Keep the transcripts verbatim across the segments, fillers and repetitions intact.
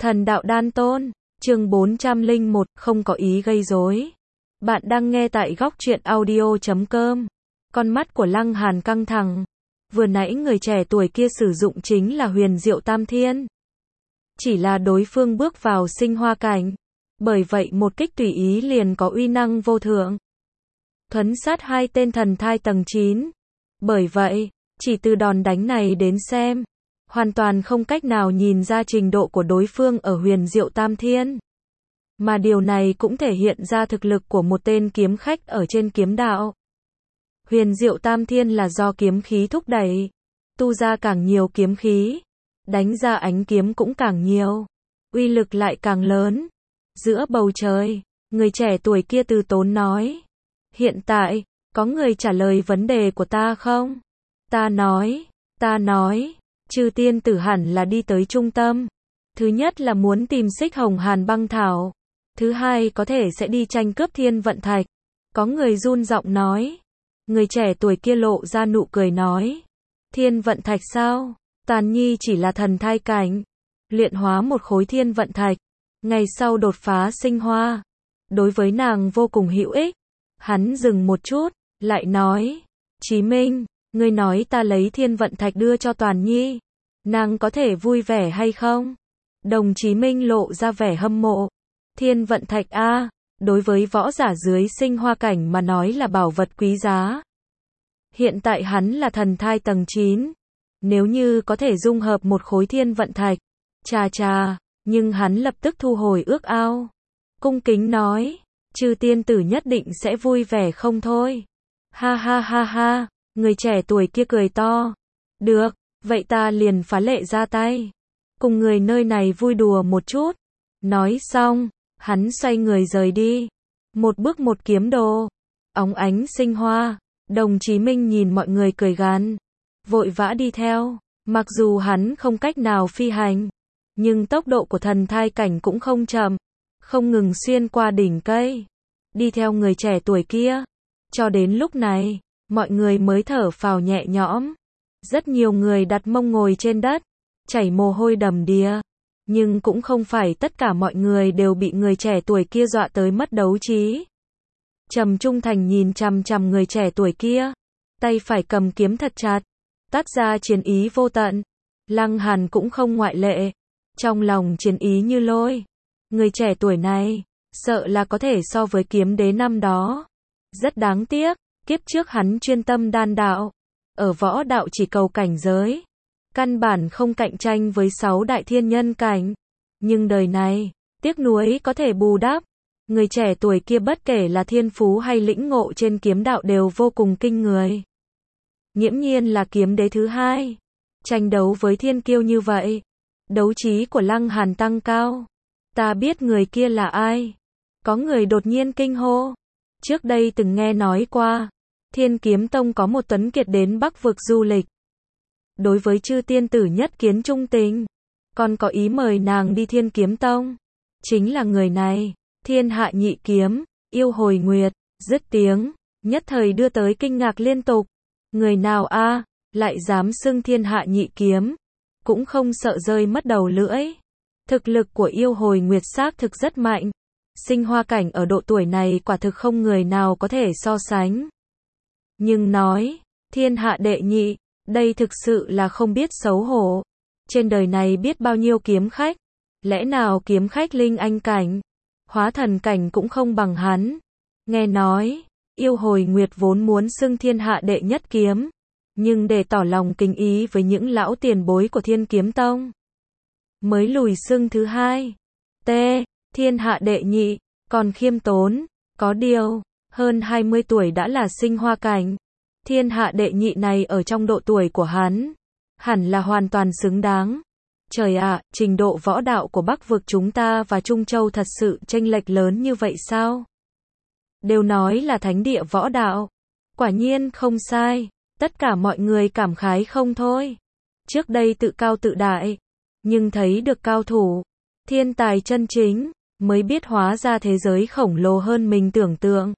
Thần đạo đan tôn, chương bốn trăm lẻ một, không có ý gây rối. Bạn đang nghe tại góc truyện audio chấm com. Con mắt của Lăng Hàn căng thẳng. Vừa nãy người trẻ tuổi kia sử dụng chính là huyền diệu tam thiên. Chỉ là đối phương bước vào sinh hoa cảnh. Bởi vậy một kích tùy ý liền có uy năng vô thượng. Thuấn sát hai tên thần thai tầng chín. Bởi vậy, chỉ từ đòn đánh này đến xem, hoàn toàn không cách nào nhìn ra trình độ của đối phương ở huyền diệu tam thiên. Mà điều này cũng thể hiện ra thực lực của một tên kiếm khách ở trên kiếm đạo. Huyền diệu tam thiên là do kiếm khí thúc đẩy, tu ra càng nhiều kiếm khí, đánh ra ánh kiếm cũng càng nhiều, uy lực lại càng lớn. Giữa bầu trời, người trẻ tuổi kia từ tốn nói, hiện tại, có người trả lời vấn đề của ta không? Ta nói, ta nói, Chư tiên tử hẳn là đi tới trung tâm. Thứ nhất là muốn tìm Xích Hồng Hàn băng thảo. Thứ hai có thể sẽ đi tranh cướp thiên vận thạch. Có người run giọng nói. Người trẻ tuổi kia lộ ra nụ cười nói. Thiên vận thạch sao? Tàn Nhi chỉ là thần thai cảnh. Luyện hóa một khối thiên vận thạch. Ngày sau đột phá sinh hoa. Đối với nàng vô cùng hữu ích. Hắn dừng một chút, lại nói. Chí Minh, ngươi nói ta lấy thiên vận thạch đưa cho Toàn Nhi. Nàng có thể vui vẻ hay không? Đồng Chí Minh lộ ra vẻ hâm mộ. Thiên vận thạch a, đối với võ giả dưới sinh hoa cảnh mà nói là bảo vật quý giá. Hiện tại hắn là thần thai tầng chín. Nếu như có thể dung hợp một khối thiên vận thạch. Chà chà, nhưng hắn lập tức thu hồi ước ao. Cung kính nói, Chư tiên tử nhất định sẽ vui vẻ không thôi. Ha ha ha ha, người trẻ tuổi kia cười to. Được, vậy ta liền phá lệ ra tay. Cùng người nơi này vui đùa một chút. Nói xong, hắn xoay người rời đi. Một bước một kiếm đồ. Óng ánh sinh hoa. Đồng Chí Minh nhìn mọi người cười gằn. Vội vã đi theo. Mặc dù hắn không cách nào phi hành. Nhưng tốc độ của thần thai cảnh cũng không chậm. Không ngừng xuyên qua đỉnh cây. Đi theo người trẻ tuổi kia. Cho đến lúc này, mọi người mới thở phào nhẹ nhõm. Rất nhiều người đặt mông ngồi trên đất. Chảy mồ hôi đầm đìa. Nhưng cũng không phải tất cả mọi người đều bị người trẻ tuổi kia dọa tới mất đấu trí. Trầm Trung Thành nhìn chằm chằm người trẻ tuổi kia. Tay phải cầm kiếm thật chặt. Tát ra chiến ý vô tận. Lăng Hàn cũng không ngoại lệ. Trong lòng chiến ý như lôi. Người trẻ tuổi này, sợ là có thể so với kiếm đế năm đó. Rất đáng tiếc, kiếp trước hắn chuyên tâm đan đạo. Ở võ đạo chỉ cầu cảnh giới. Căn bản không cạnh tranh với sáu đại thiên nhân cảnh. Nhưng đời này, tiếc nuối có thể bù đắp. Người trẻ tuổi kia bất kể là thiên phú hay lĩnh ngộ trên kiếm đạo đều vô cùng kinh người. Nghiễm nhiên là kiếm đế thứ hai. Tranh đấu với thiên kiêu như vậy. Đấu trí của Lăng Hàn tăng cao. Ta biết người kia là ai. Có người đột nhiên kinh hô. Trước đây từng nghe nói qua. Thiên Kiếm Tông có một tuấn kiệt đến Bắc vực du lịch. Đối với Chư tiên tử nhất kiến trung tình. Còn có ý mời nàng đi Thiên Kiếm Tông. Chính là người này. Thiên Hạ Nhị Kiếm, Yêu Hồi Nguyệt. Dứt tiếng, nhất thời đưa tới kinh ngạc liên tục. Người nào a, lại dám xưng Thiên Hạ Nhị Kiếm. Cũng không sợ rơi mất đầu lưỡi. Thực lực của Yêu Hồi Nguyệt xác thực rất mạnh. Sinh hoa cảnh ở độ tuổi này quả thực không người nào có thể so sánh. Nhưng nói, thiên hạ đệ nhị, đây thực sự là không biết xấu hổ. Trên đời này biết bao nhiêu kiếm khách. Lẽ nào kiếm khách linh anh cảnh, hóa thần cảnh cũng không bằng hắn. Nghe nói, Yêu Hồi Nguyệt vốn muốn xưng thiên hạ đệ nhất kiếm. Nhưng để tỏ lòng kính ý với những lão tiền bối của Thiên Kiếm Tông. Mới lùi xưng thứ hai. T. Thiên hạ đệ nhị, còn khiêm tốn. Có điều, hơn hai mươi tuổi đã là sinh hoa cảnh. Thiên hạ đệ nhị này ở trong độ tuổi của hắn. Hẳn là hoàn toàn xứng đáng. Trời ạ, trình độ võ đạo của Bắc vực chúng ta và Trung Châu thật sự chênh lệch lớn như vậy sao? Đều nói là thánh địa võ đạo. Quả nhiên không sai. Tất cả mọi người cảm khái không thôi. Trước đây tự cao tự đại. Nhưng thấy được cao thủ. Thiên tài chân chính. Mới biết hóa ra thế giới khổng lồ hơn mình tưởng tượng.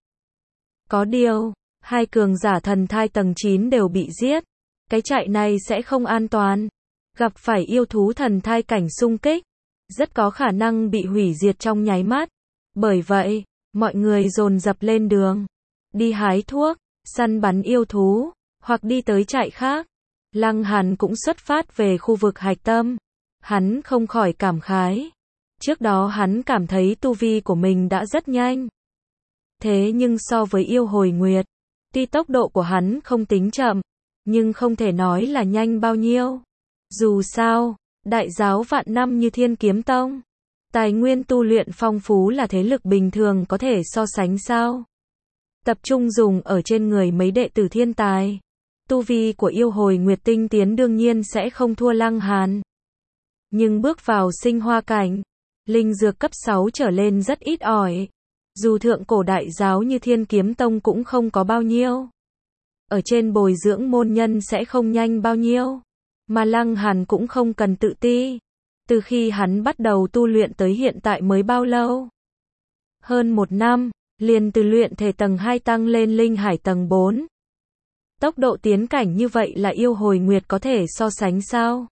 Có điều, hai cường giả thần thai tầng chín đều bị giết. Cái chạy này sẽ không an toàn. Gặp phải yêu thú thần thai cảnh xung kích. rất có khả năng bị hủy diệt trong nháy mắt. Bởi vậy, mọi người dồn dập lên đường, đi hái thuốc, săn bắn yêu thú, hoặc đi tới trại khác. Lăng Hàn cũng xuất phát về khu vực hạch tâm. Hắn không khỏi cảm khái. Trước đó hắn cảm thấy tu vi của mình đã rất nhanh. Thế nhưng so với yêu hồi nguyệt, tuy tốc độ của hắn không tính chậm, nhưng không thể nói là nhanh bao nhiêu. Dù sao, đại giáo vạn năm như Thiên Kiếm Tông, tài nguyên tu luyện phong phú là thế lực bình thường có thể so sánh sao? Tập trung dùng ở trên người mấy đệ tử thiên tài. Tu vi của yêu hồi nguyệt tinh tiến đương nhiên sẽ không thua Lăng Hàn. Nhưng bước vào sinh hoa cảnh, linh dược cấp sáu trở lên rất ít ỏi. Dù thượng cổ đại giáo như Thiên Kiếm Tông cũng không có bao nhiêu. Ở trên bồi dưỡng môn nhân sẽ không nhanh bao nhiêu. Mà Lăng Hàn cũng không cần tự ti. Từ khi hắn bắt đầu tu luyện tới hiện tại mới bao lâu? Hơn một năm, liền từ luyện thể tầng hai tăng lên linh hải tầng bốn. Tốc độ tiến cảnh như vậy là yêu hồi nguyệt có thể so sánh sao?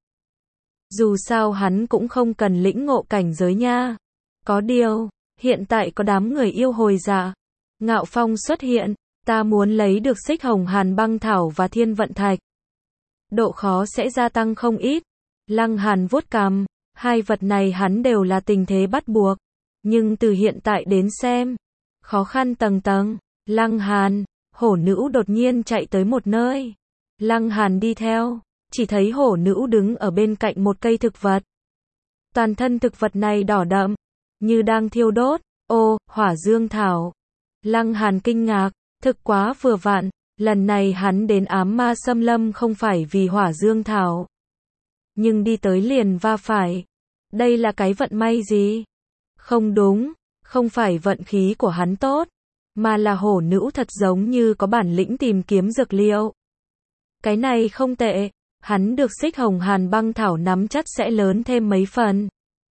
Dù sao hắn cũng không cần lĩnh ngộ cảnh giới nha. Có điều, hiện tại có đám người yêu hồi giả. Ngạo Phong xuất hiện, ta muốn lấy được xích hồng hàn băng thảo và thiên vận thạch. Độ khó sẽ gia tăng không ít. Lăng Hàn vuốt cằm, hai vật này hắn đều là tình thế bắt buộc. Nhưng từ hiện tại đến xem, khó khăn tầng tầng. Lăng Hàn, hổ nữ đột nhiên chạy tới một nơi. Lăng Hàn đi theo, chỉ thấy hổ nữ đứng ở bên cạnh một cây thực vật. Toàn thân thực vật này đỏ đậm, như đang thiêu đốt. Ô, hỏa dương thảo. Lăng Hàn kinh ngạc, thực quá vừa vặn, lần này hắn đến ám ma xâm lâm không phải vì hỏa dương thảo. Nhưng đi tới liền va phải. Đây là cái vận may gì? Không đúng, không phải vận khí của hắn tốt, mà là hổ nữ thật giống như có bản lĩnh tìm kiếm dược liệu. Cái này không tệ, hắn được xích hồng hàn băng thảo nắm chắc sẽ lớn thêm mấy phần.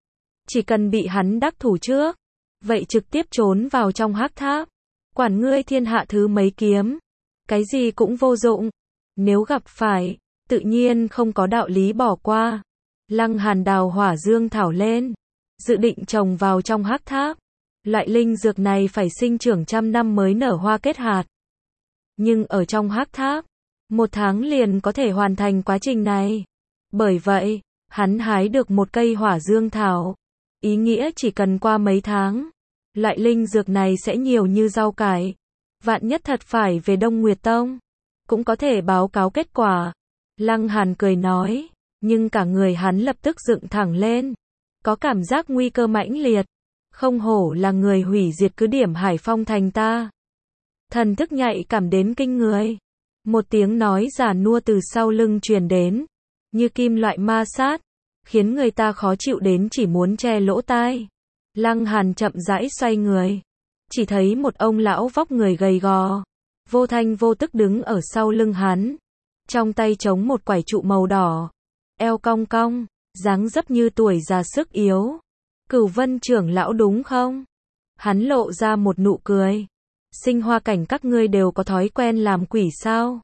Chỉ cần bị hắn đắc thủ trước, vậy trực tiếp trốn vào trong hắc tháp. Quản ngươi thiên hạ thứ mấy kiếm, cái gì cũng vô dụng. Nếu gặp phải, tự nhiên không có đạo lý bỏ qua. Lăng Hàn đào hỏa dương thảo lên, dự định trồng vào trong hắc tháp. Loại linh dược này phải sinh trưởng trăm năm mới nở hoa kết hạt. Nhưng ở trong hắc tháp, một tháng liền có thể hoàn thành quá trình này. Bởi vậy, hắn hái được một cây hỏa dương thảo. Ý nghĩa chỉ cần qua mấy tháng, loại linh dược này sẽ nhiều như rau cải. Vạn nhất thật phải về Đông Nguyệt Tông, cũng có thể báo cáo kết quả. Lăng Hàn cười nói, nhưng cả người hắn lập tức dựng thẳng lên. Có cảm giác nguy cơ mãnh liệt. Không hổ là người hủy diệt cứ điểm Hải Phong thành ta. Thần thức nhạy cảm đến kinh người. Một tiếng nói già nua từ sau lưng truyền đến, như kim loại ma sát, khiến người ta khó chịu đến chỉ muốn che lỗ tai. Lăng Hàn chậm rãi xoay người, chỉ thấy một ông lão vóc người gầy gò, vô thanh vô tức đứng ở sau lưng hắn, trong tay chống một quải trụ màu đỏ, eo cong cong, dáng dấp như tuổi già sức yếu. Cửu Vân trưởng lão đúng không? Hắn lộ ra một nụ cười. Sinh hoa cảnh các ngươi đều có thói quen làm quỷ sao?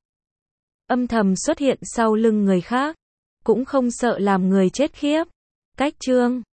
Âm thầm xuất hiện sau lưng người khác, cũng không sợ làm người chết khiếp. Cách chương